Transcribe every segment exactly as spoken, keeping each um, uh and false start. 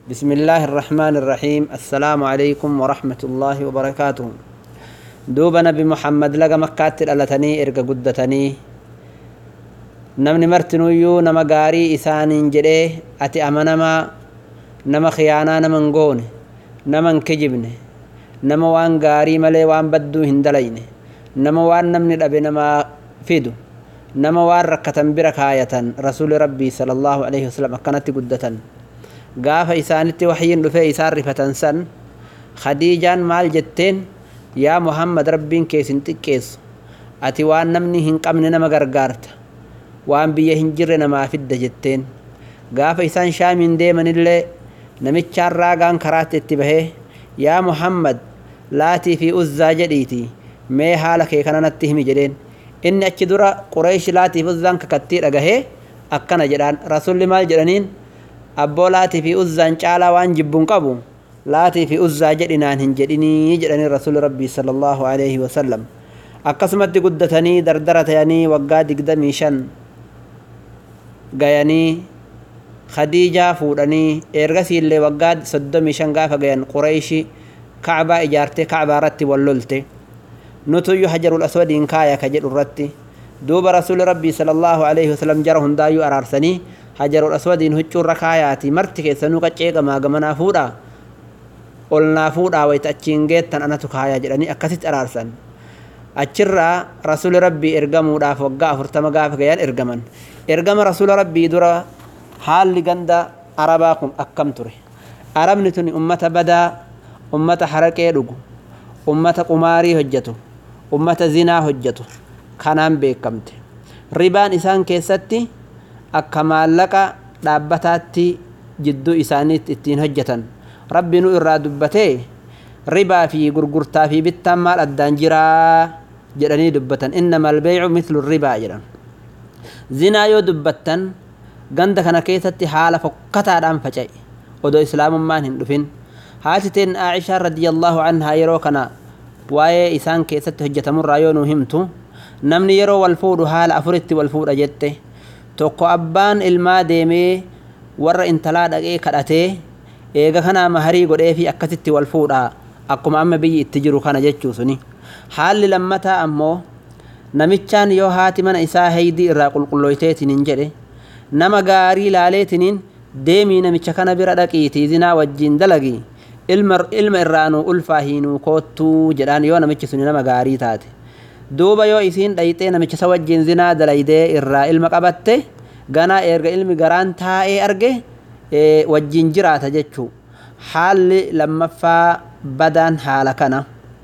بسم الله الرحمن الرحيم. السلام عليكم ورحمة الله وبركاته. دوب نبي محمد لقى مكات الألتني إرقى قدتني نمني مرتنويو نما قاري إسان جريه أتي أمنما نما خيانا نما نقون نما نكجبن نما وان قاري ملي وان بدو هندلين نما وان نمني الأبي نما فيدو نما وان ركة بركاية رسول ربي صلى الله عليه وسلم أكنت قدتن قاف إسانتي وحيين لفي إسان رفة سن خديجان مال جتين يا محمد ربين كيس انتك كيس أتي وان نمني هنك أمن نما غرغارت وان بيه هنجر نما فد جتين قاف إسان شامين ديمن اللي نمتشار راقان كرات اتبهي يا محمد لاتي في أزا جديتي مي حالك كان نتهمي جدين إن أجدر قريش لاتي في أزان ككتير أغهي أكنا جدان رسول مال جدانين أبو لاتي في أزان چالا وان جبون قبو لاتي في أزا جدنان هنجدني جدني رسول ربي صلى الله عليه وسلم أقسمت قدتني دردرت يعني وقاد قدمي شن غياني خديجة فوراني إرغسي اللي وقاد صدمي شن غافة غيان قريشي كعبة إجارتي كعبة رتي واللولتي نتو حجر الأسود إنكايا كجر الرتي دوب رسول ربي صلى الله عليه وسلم جرهن دايو أرارسني حجر الأسود إن هجر ركاياتي مرتك سنوكا چيغا ما غمنا فورا قلنا فورا ويتأچين جيتن أنا تكايا جراني أكسيت أرارسن أچرا رسول ربي إرغمو داف وقا فرتما غاف غيان إرغمن إرغم رسول ربي درا حال لغندا عرباكم أكم تري عربنتني أمة بدا أمة حركة رغو أمة قماري هجتو أمة زنا هجتو كانان بيكمت ربان إسان كيستي أكمال لك دابتاتي جدو إسانيت اتين هجتن ربي نو إراد دبتي ربا في غرغرتا في بيتام مال الدانجرا جراني دبتن إنما البيع مثل الربا جران زنا يو دبتن غند كان كيستي حالة فكتا دام فجأي ودو إسلام مان هندفين هاتتين عائشة رضي الله عنها يروكنا واي إسان كيستي هجتم الرايون همتو نمني يرو والفود حال أفرت والفود أجته توكو أبان إلما ديمي ور انتلا دقي كدته إيغا كنا مهري قد في أكتت والفود أقوم أما بي اتجرو كان جتشو سني حال لمتا أمو نمتشان يو هاتي من إسا هيدي إرا قل قلويتين انجري نما غاري لاليتين ديمي نمتشكنا بردكيتي زنا وجين دلقي ilma ilma irraanu ulfaahiinu kootu jedhaan yoo namichi sun nama gaarii taate duuba yoo isiin dhayxee namicha sa wajjin zinaa dalaydee irraa ilma qabatte ganaa erga ilmi garaan taa'ee arge wajjin jiraata jechuu haalli lammaffaa badaan haala kana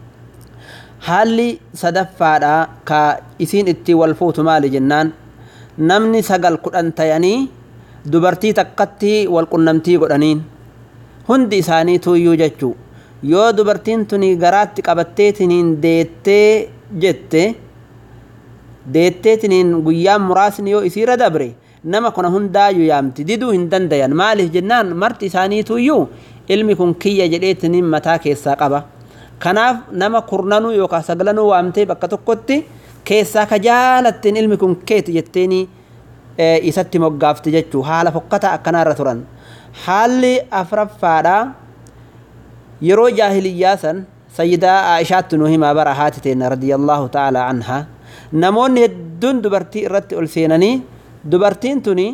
haalli sadaffaadha ka isiin itti wal fuutu maali jennaan namni sagal kudhan tayanii dubartii takkatti wal qunnamtii godhaniin hundi isaanii tuyyuu jechuu yoo dubartiin tuni garaatti qabatteetiniin deettee jette deetteetiniin guyyaan muraasni yoo isiirra dabre nama kuna hundaayyuu yaamti diduu hin dandayan maaliif jennaan marti isaanii tuyyuu ilmi kun kiyya jedheetiniin mataa keessaa qaba kanaaf nama kurnanuu yookaan saglanuu waamtee bakka tokkotti keessaa ka jaalattiin ilmi kun keeti jetteeni isatti moggaafti jechuu haala fokkata akkanaarra turan haalli afraffaadha yeroo jaahiliyyaa san sayyidaa Aishaatu nu himaa bara haatiteen radiyallahu ta'ala anha namoonni hedduun dubartii irratti ol seenanii dubartiin tuni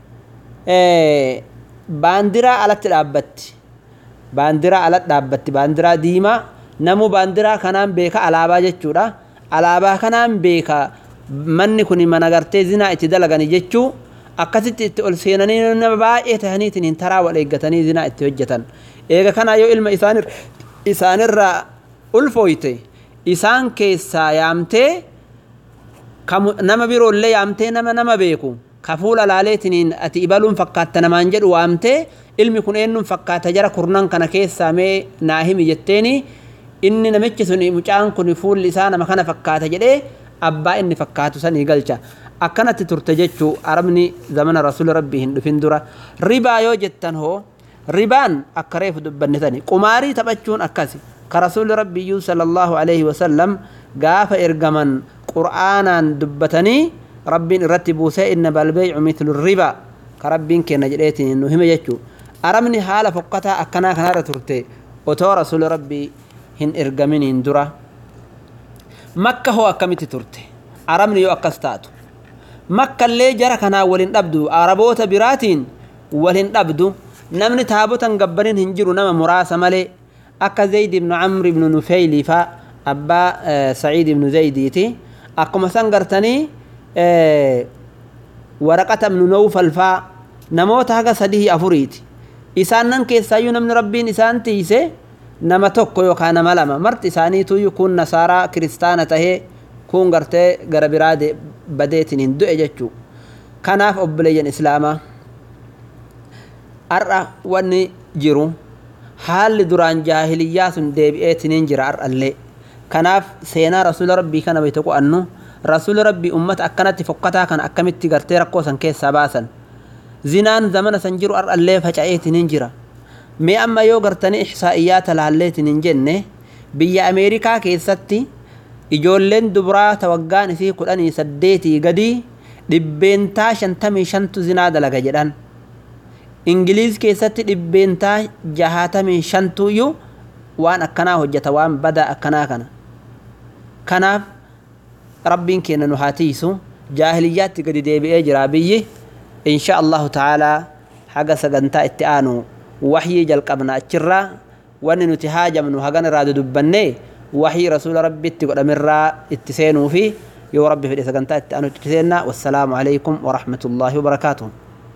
baandiraa alatti dhaabbatti baandiraa alatti dhaabbatti baandiraa diimaa namu baandiraa kanaan beeka alaabaa jechuudha alaabaa kanaan beeka manni kun mana gartee zinaa itti dalaganii jechuu akkasitti itti ol seenanii nama baay'ee tahaniitiin taraa wal eeggatanii zinaa itti hojjetan eega kana yoo ilma isaanir isaanirraa ulfooyte isaan keessaa yaamtee nama biroollee yaamtee nama nama beeku ka fuula laaleetiin ati ibaluun fakkaatta namaan jedhu waamtee ilmi kun eenyuun fakkaata jara kurnan kana keessaa mee naa himi jetteeni inni namichi sun mucaan kun fuulli isaa nama kana fakkaata jedhee abbaa inni fakkaatu sanii galcha akkanatti turte jechuu arabni zamana rasuul rabbii hin dhufin dura ribaa yoo jettan hoo ribaan akka reefu dubbannitani qumaarii taphachuun akkasi ka rasuul rabbiyyuu sallallahu alayhi wasallam gaafa ergaman qur'aanaan dubbatanii rabbiin irratti buusee inna balbay'u mithlu ribaa ka rabbiin kenna jedheetiin nu hime jechuu أرمني حالة فقطة أكنا كنا ترتي وتو رسول ربي هن إرجمين هندرة مكة هو أكمل ترتي أرمني يو أكستاتو مكة اللي جرى كنا ولين أبدو عربوت براتين ولين أبدو نمني تابوتا قبرين هنجرو نما مراسة ملي أكا زيد بن عمرو بن نفيل فا أبا آه سعيد بن زيديتي أكو مسنقرتني آه ورقة بن نوفل فا نموت هكا سديه أفريتي إسانن كيسايو نمن ربين إسان تيسي نما توكو يوكانا ملما مرت إساني تو يكون نصارى كريستانة تهي كون غرتي غربراد بديتين هندو إجتشو كناف أبليين إسلاما أرى واني جيرو حال دران جاهليات ديبئتين جرى أرى اللي كناف سينا رسول ربي كان بيتقو أنه رسول ربي أمت أكنت فقطها كان أكمت غرتي رقوسا كيس سباسا زنان زمن سنجرو أرى اللي فجأيتين جرى مي أما يو غرتني إحصائيات لعليتين جنة بيا أمريكا كيستي ijoolleen dubraa tawaggaan isii kudhanii saddeetii gadi dhibbeentaa shantamii shantu zinaa dalaga jedhan ingiliiz keessatti dhibbeentaa jahaatamii shantuyyuu waan akkanaa hojjeta waan badaa akkanaa kana kanaaf rabbiin keenya nu haatiisu jaahiliyyaatti gadi deebi'ee jira biyyi insha allahu ta'aalaa haga sagantaa itti aanu waxyii jalqabna achirraa wanni nuti haajamnu hagan irraa dudubbannee وحي رسول ربي تقول أمرا اتسينوا فيه يا ربي في الإسقنطات أنو اتسينا والسلام عليكم ورحمة الله وبركاته.